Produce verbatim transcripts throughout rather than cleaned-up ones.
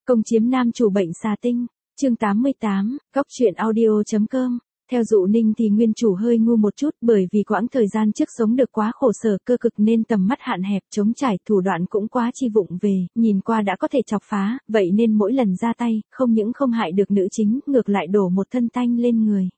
Công chiếm nam chủ bệnh xà tinh, chương tám mươi tám, góc truyện audio.com. Theo Dụ Ninh thì nguyên chủ hơi ngu một chút, bởi vì quãng thời gian trước sống được quá khổ sở cơ cực nên tầm mắt hạn hẹp, trống trải, thủ đoạn cũng quá chi vụng về, nhìn qua đã có thể chọc phá, vậy nên mỗi lần ra tay, không những không hại được nữ chính, ngược lại đổ một thân tanh lên người.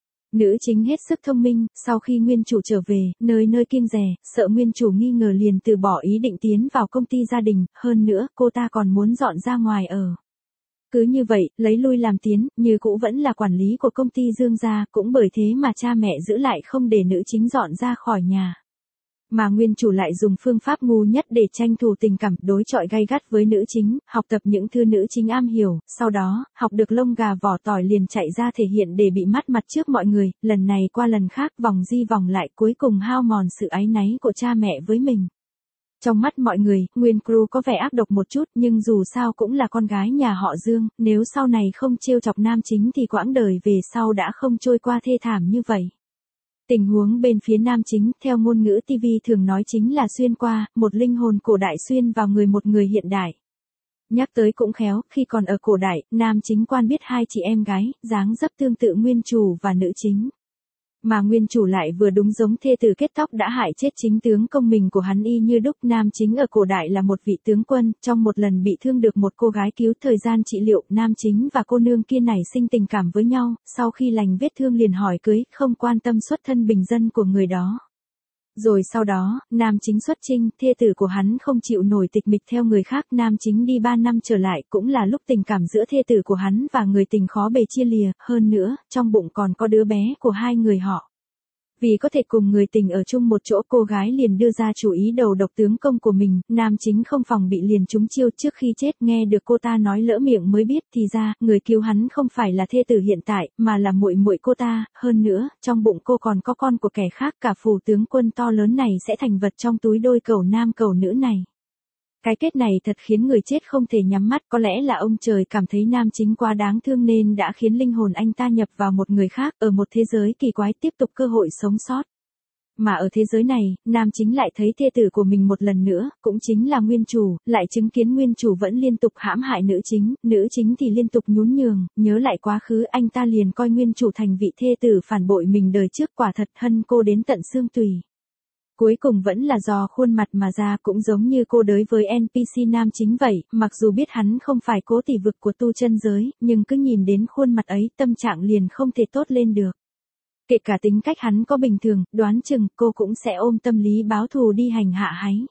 Nữ chính hết sức thông minh, sau khi nguyên chủ trở về, nơi nơi kiêng dè, sợ nguyên chủ nghi ngờ liền từ bỏ ý định tiến vào công ty gia đình, hơn nữa cô ta còn muốn dọn ra ngoài ở. Cứ như vậy, lấy lui làm tiến, như cũ vẫn là quản lý của công ty Dương gia, cũng bởi thế mà cha mẹ giữ lại không để nữ chính dọn ra khỏi nhà. Mà nguyên chủ lại dùng phương pháp ngu nhất để tranh thủ tình cảm, đối chọi gay gắt với nữ chính, học tập những thứ nữ chính am hiểu, sau đó, học được lông gà vỏ tỏi liền chạy ra thể hiện để bị mắt mặt trước mọi người, lần này qua lần khác vòng di vòng lại, cuối cùng hao mòn sự áy náy của cha mẹ với mình. Trong mắt mọi người, Nguyên Crew có vẻ ác độc một chút, nhưng dù sao cũng là con gái nhà họ Dương, nếu sau này không trêu chọc nam chính thì quãng đời về sau đã không trôi qua thê thảm như vậy. Tình huống bên phía nam chính, theo ngôn ngữ ti vi thường nói chính là xuyên qua, một linh hồn cổ đại xuyên vào người một người hiện đại. Nhắc tới cũng khéo, khi còn ở cổ đại, nam chính quan biết hai chị em gái, dáng dấp tương tự nguyên chủ và nữ chính. Mà nguyên chủ lại vừa đúng giống thê tử kết tóc đã hại chết chính tướng công mình của hắn y như đúc. Nam chính ở cổ đại là một vị tướng quân, trong một lần bị thương được một cô gái cứu, thời gian trị liệu, nam chính và cô nương kia nảy sinh tình cảm với nhau, sau khi lành vết thương liền hỏi cưới, không quan tâm xuất thân bình dân của người đó. Rồi sau đó, nam chính xuất chinh, thê tử của hắn không chịu nổi tịch mịch theo người khác, nam chính đi ba năm trở lại, cũng là lúc tình cảm giữa thê tử của hắn và người tình khó bề chia lìa, hơn nữa, trong bụng còn có đứa bé của hai người họ. Vì có thể cùng người tình ở chung một chỗ, cô gái liền đưa ra chủ ý đầu độc tướng công của mình, nam chính không phòng bị liền trúng chiêu. Trước khi chết nghe được cô ta nói lỡ miệng mới biết thì ra, người cứu hắn không phải là thê tử hiện tại, mà là muội muội cô ta, hơn nữa, trong bụng cô còn có con của kẻ khác, cả phủ tướng quân to lớn này sẽ thành vật trong túi đôi cẩu nam cẩu nữ này. Cái kết này thật khiến người chết không thể nhắm mắt, có lẽ là ông trời cảm thấy nam chính quá đáng thương nên đã khiến linh hồn anh ta nhập vào một người khác, ở một thế giới kỳ quái tiếp tục cơ hội sống sót. Mà ở thế giới này, nam chính lại thấy thê tử của mình một lần nữa, cũng chính là nguyên chủ, lại chứng kiến nguyên chủ vẫn liên tục hãm hại nữ chính, nữ chính thì liên tục nhún nhường, nhớ lại quá khứ anh ta liền coi nguyên chủ thành vị thê tử phản bội mình đời trước, quả thật hân cô đến tận xương tùy. Cuối cùng vẫn là do khuôn mặt mà ra, cũng giống như cô đới với en pê xê nam chính vậy, mặc dù biết hắn không phải cố tỷ vực của tu chân giới, nhưng cứ nhìn đến khuôn mặt ấy tâm trạng liền không thể tốt lên được. Kể cả tính cách hắn có bình thường, đoán chừng cô cũng sẽ ôm tâm lý báo thù đi hành hạ hắn.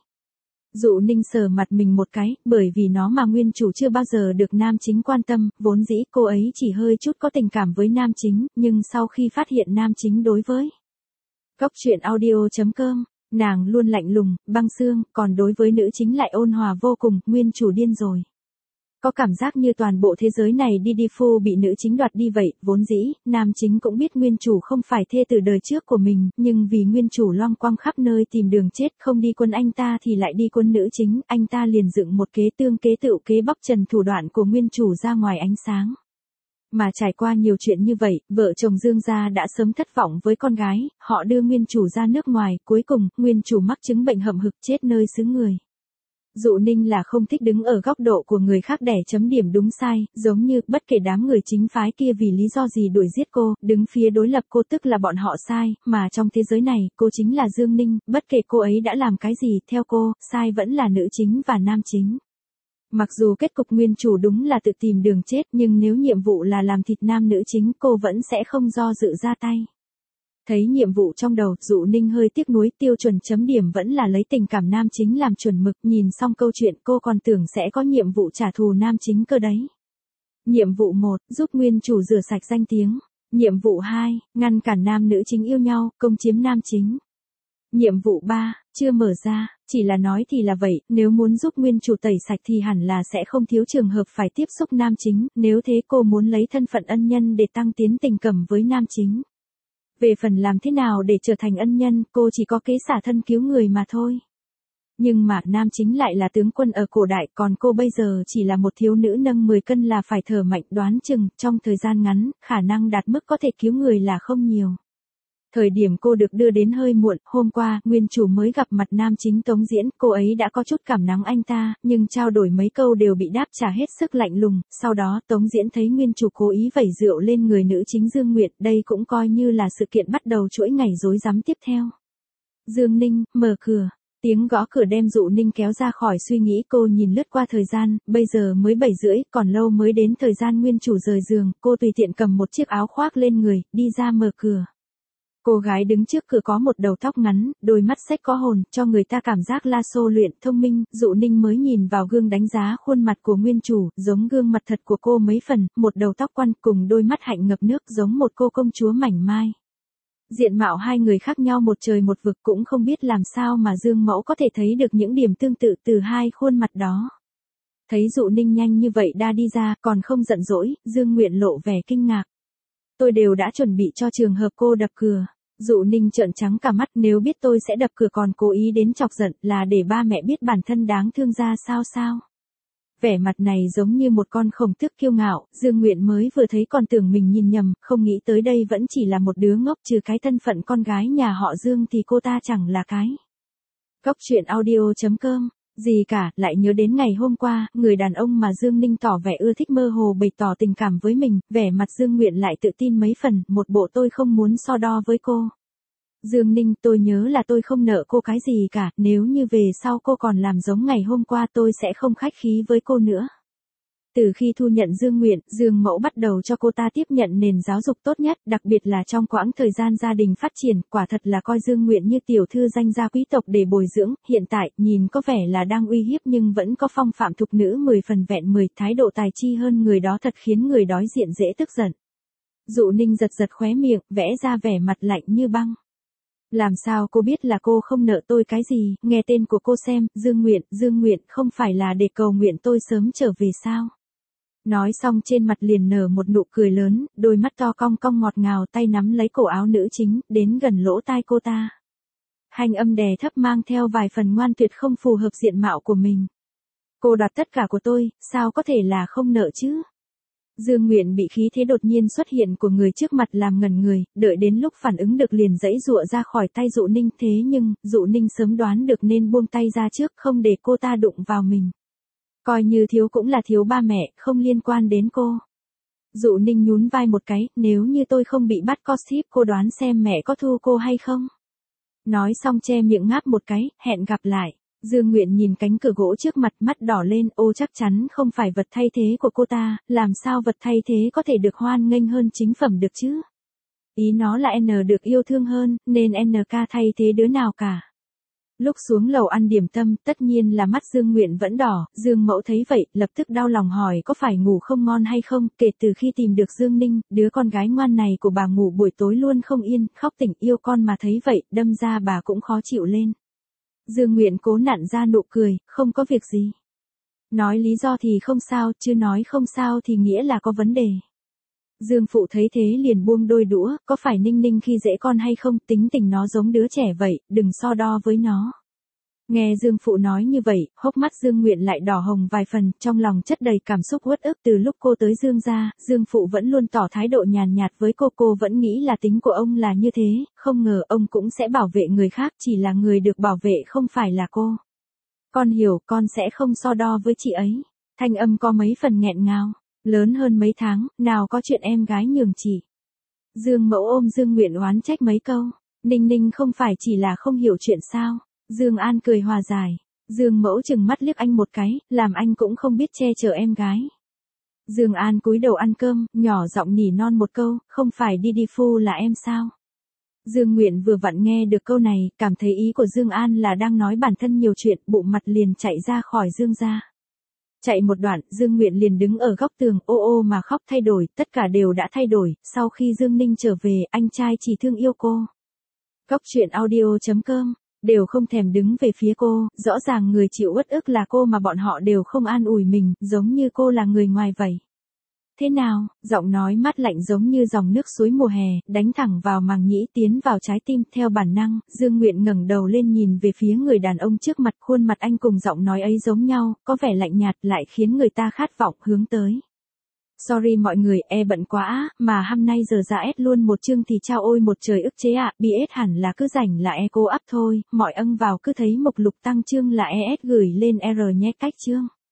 Dụ Ninh sờ mặt mình một cái, bởi vì nó mà nguyên chủ chưa bao giờ được nam chính quan tâm, vốn dĩ cô ấy chỉ hơi chút có tình cảm với nam chính, nhưng sau khi phát hiện nam chính đối với góc truyện audio.com, nàng luôn lạnh lùng, băng xương, còn đối với nữ chính lại ôn hòa vô cùng, nguyên chủ điên rồi. Có cảm giác như toàn bộ thế giới này đi đi phu bị nữ chính đoạt đi vậy, vốn dĩ, nam chính cũng biết nguyên chủ không phải thê từ đời trước của mình, nhưng vì nguyên chủ loang quang khắp nơi tìm đường chết, không đi quân anh ta thì lại đi quân nữ chính, anh ta liền dựng một kế tương kế tựu kế bóc trần thủ đoạn của nguyên chủ ra ngoài ánh sáng. Mà trải qua nhiều chuyện như vậy, vợ chồng Dương gia đã sớm thất vọng với con gái, họ đưa nguyên chủ ra nước ngoài, cuối cùng, nguyên chủ mắc chứng bệnh hậm hực chết nơi xứ người. Dụ Ninh là không thích đứng ở góc độ của người khác để chấm điểm đúng sai, giống như bất kể đám người chính phái kia vì lý do gì đuổi giết cô, đứng phía đối lập cô tức là bọn họ sai, mà trong thế giới này, cô chính là Dương Ninh, bất kể cô ấy đã làm cái gì, theo cô, sai vẫn là nữ chính và nam chính. Mặc dù kết cục nguyên chủ đúng là tự tìm đường chết, nhưng nếu nhiệm vụ là làm thịt nam nữ chính, cô vẫn sẽ không do dự ra tay. Thấy nhiệm vụ trong đầu, Dụ Ninh hơi tiếc nuối, tiêu chuẩn chấm điểm vẫn là lấy tình cảm nam chính làm chuẩn mực, nhìn xong câu chuyện cô còn tưởng sẽ có nhiệm vụ trả thù nam chính cơ đấy. Nhiệm vụ một, giúp nguyên chủ rửa sạch danh tiếng. Nhiệm vụ hai, ngăn cản nam nữ chính yêu nhau, công chiếm nam chính. Nhiệm vụ ba, chưa mở ra, chỉ là nói thì là vậy, nếu muốn giúp nguyên chủ tẩy sạch thì hẳn là sẽ không thiếu trường hợp phải tiếp xúc nam chính, nếu thế cô muốn lấy thân phận ân nhân để tăng tiến tình cảm với nam chính. Về phần làm thế nào để trở thành ân nhân, cô chỉ có kế xả thân cứu người mà thôi. Nhưng mà nam chính lại là tướng quân ở cổ đại, còn cô bây giờ chỉ là một thiếu nữ nâng mười cân là phải thở mạnh, đoán chừng, trong thời gian ngắn, khả năng đạt mức có thể cứu người là không nhiều. Thời điểm cô được đưa đến hơi muộn, hôm qua, nguyên chủ mới gặp mặt nam chính Tống Diễn, cô ấy đã có chút cảm nắng anh ta, nhưng trao đổi mấy câu đều bị đáp trả hết sức lạnh lùng, sau đó Tống Diễn thấy nguyên chủ cố ý vẩy rượu lên người nữ chính Dương Nguyệt, đây cũng coi như là sự kiện bắt đầu chuỗi ngày rối rắm tiếp theo. Dương Ninh, mở cửa. Tiếng gõ cửa đem Dụ Ninh kéo ra khỏi suy nghĩ, cô nhìn lướt qua thời gian, bây giờ mới bảy rưỡi, còn lâu mới đến thời gian nguyên chủ rời giường, cô tùy tiện cầm một chiếc áo khoác lên người, đi ra mở cửa. Cô gái đứng trước cửa có một đầu tóc ngắn, đôi mắt sách có hồn, cho người ta cảm giác la xô luyện, thông minh. Dụ Ninh mới nhìn vào gương đánh giá khuôn mặt của nguyên chủ, giống gương mặt thật của cô mấy phần, một đầu tóc quăn cùng đôi mắt hạnh ngập nước giống một cô công chúa mảnh mai. Diện mạo hai người khác nhau một trời một vực, cũng không biết làm sao mà Dương Mẫu có thể thấy được những điểm tương tự từ hai khuôn mặt đó. Thấy Dụ Ninh nhanh như vậy đã đi ra, còn không giận dỗi, Dương Nguyện lộ vẻ kinh ngạc. Tôi đều đã chuẩn bị cho trường hợp cô đập cửa. Dụ Ninh trợn trắng cả mắt, nếu biết tôi sẽ đập cửa còn cố ý đến chọc giận, là để ba mẹ biết bản thân đáng thương ra sao sao. Vẻ mặt này giống như một con khổng tước kiêu ngạo, Dương Nguyện mới vừa thấy còn tưởng mình nhìn nhầm, không nghĩ tới đây vẫn chỉ là một đứa ngốc, trừ cái thân phận con gái nhà họ Dương thì cô ta chẳng là cái. Cóc truyện audio chấm com gì cả, lại nhớ đến ngày hôm qua, người đàn ông mà Dương Ninh tỏ vẻ ưa thích mơ hồ bày tỏ tình cảm với mình, vẻ mặt Dương Nguyện lại tự tin mấy phần, một bộ tôi không muốn so đo với cô. Dương Ninh, tôi nhớ là tôi không nợ cô cái gì cả, nếu như về sau cô còn làm giống ngày hôm qua tôi sẽ không khách khí với cô nữa. Từ khi thu nhận Dương Nguyện, Dương Mẫu bắt đầu cho cô ta tiếp nhận nền giáo dục tốt nhất, đặc biệt là trong quãng thời gian gia đình phát triển, quả thật là coi Dương Nguyện như tiểu thư danh gia quý tộc để bồi dưỡng, hiện tại, nhìn có vẻ là đang uy hiếp nhưng vẫn có phong phạm thục nữ mười phần vẹn mười, thái độ tài chi hơn người đó thật khiến người đối diện dễ tức giận. Dụ Ninh giật giật khóe miệng, vẽ ra vẻ mặt lạnh như băng. Làm sao cô biết là cô không nợ tôi cái gì, nghe tên của cô xem, Dương Nguyện, Dương Nguyện không phải là để cầu nguyện tôi sớm trở về sao? Nói xong trên mặt liền nở một nụ cười lớn, đôi mắt to cong cong ngọt ngào, tay nắm lấy cổ áo nữ chính, đến gần lỗ tai cô ta. Hành âm đè thấp mang theo vài phần ngoan tuyệt không phù hợp diện mạo của mình. Cô đoạt tất cả của tôi, sao có thể là không nợ chứ? Dương Nguyện bị khí thế đột nhiên xuất hiện của người trước mặt làm ngẩn người, đợi đến lúc phản ứng được liền giãy giụa ra khỏi tay Dụ Ninh, thế nhưng, Dụ Ninh sớm đoán được nên buông tay ra trước, không để cô ta đụng vào mình. Coi như thiếu cũng là thiếu ba mẹ, không liên quan đến cô. Dụ Ninh nhún vai một cái, nếu như tôi không bị bắt gossip cô đoán xem mẹ có thu cô hay không? Nói xong che miệng ngáp một cái, hẹn gặp lại. Dương Nguyện nhìn cánh cửa gỗ trước mặt, mắt đỏ lên, ô chắc chắn không phải vật thay thế của cô ta, làm sao vật thay thế có thể được hoan nghênh hơn chính phẩm được chứ? Ý nó là N được yêu thương hơn, nên en ca thay thế đứa nào cả. Lúc xuống lầu ăn điểm tâm, tất nhiên là mắt Dương Nguyện vẫn đỏ, Dương Mẫu thấy vậy, lập tức đau lòng hỏi có phải ngủ không ngon hay không, kể từ khi tìm được Dương Ninh, đứa con gái ngoan này của bà ngủ buổi tối luôn không yên, khóc tỉnh yêu con mà thấy vậy, đâm ra bà cũng khó chịu lên. Dương Nguyện cố nặn ra nụ cười, không có việc gì. Nói lý do thì không sao, chứ nói không sao thì nghĩa là có vấn đề. Dương Phụ thấy thế liền buông đôi đũa, có phải Ninh Ninh khi dễ con hay không, tính tình nó giống đứa trẻ vậy, đừng so đo với nó. Nghe Dương Phụ nói như vậy, hốc mắt Dương Nguyện lại đỏ hồng vài phần, trong lòng chất đầy cảm xúc uất ức. Từ lúc cô tới Dương gia, Dương Phụ vẫn luôn tỏ thái độ nhàn nhạt với cô, cô vẫn nghĩ là tính của ông là như thế, không ngờ ông cũng sẽ bảo vệ người khác, chỉ là người được bảo vệ không phải là cô. Con hiểu, con sẽ không so đo với chị ấy. Thanh âm có mấy phần nghẹn ngào, lớn hơn mấy tháng, nào có chuyện em gái nhường chị. Dương Mẫu ôm Dương Nguyện oán trách mấy câu, Ninh Ninh không phải chỉ là không hiểu chuyện sao. Dương An cười hòa giải. Dương Mẫu chừng mắt liếc anh một cái, làm anh cũng không biết che chở em gái. Dương An cúi đầu ăn cơm, nhỏ giọng nỉ non một câu, không phải đi đi phu là em sao? Dương Nguyện vừa vặn nghe được câu này, cảm thấy ý của Dương An là đang nói bản thân nhiều chuyện, bụng mặt liền chạy ra khỏi Dương gia. Chạy một đoạn, Dương Nguyện liền đứng ở góc tường, ô ô mà khóc thay đổi, tất cả đều đã thay đổi, sau khi Dương Ninh trở về, anh trai chỉ thương yêu cô. Cóc truyện audio chấm com đều không thèm đứng về phía cô, rõ ràng người chịu uất ức là cô mà bọn họ đều không an ủi mình, giống như cô là người ngoài vậy. Thế nào, giọng nói mát lạnh giống như dòng nước suối mùa hè, đánh thẳng vào màng nhĩ tiến vào trái tim, theo bản năng, Dương Nguyện ngẩng đầu lên nhìn về phía người đàn ông trước mặt, khuôn mặt anh cùng giọng nói ấy giống nhau, có vẻ lạnh nhạt lại khiến người ta khát vọng hướng tới. Sorry mọi người, e bận quá, mà hôm nay giờ ra ép luôn một chương thì chao ôi một trời ức chế ạ, bê ét hẳn là cứ rảnh là e cô up thôi, mọi ân vào cứ thấy mục lục tăng chương là e ét gửi lên R nhé cách chương.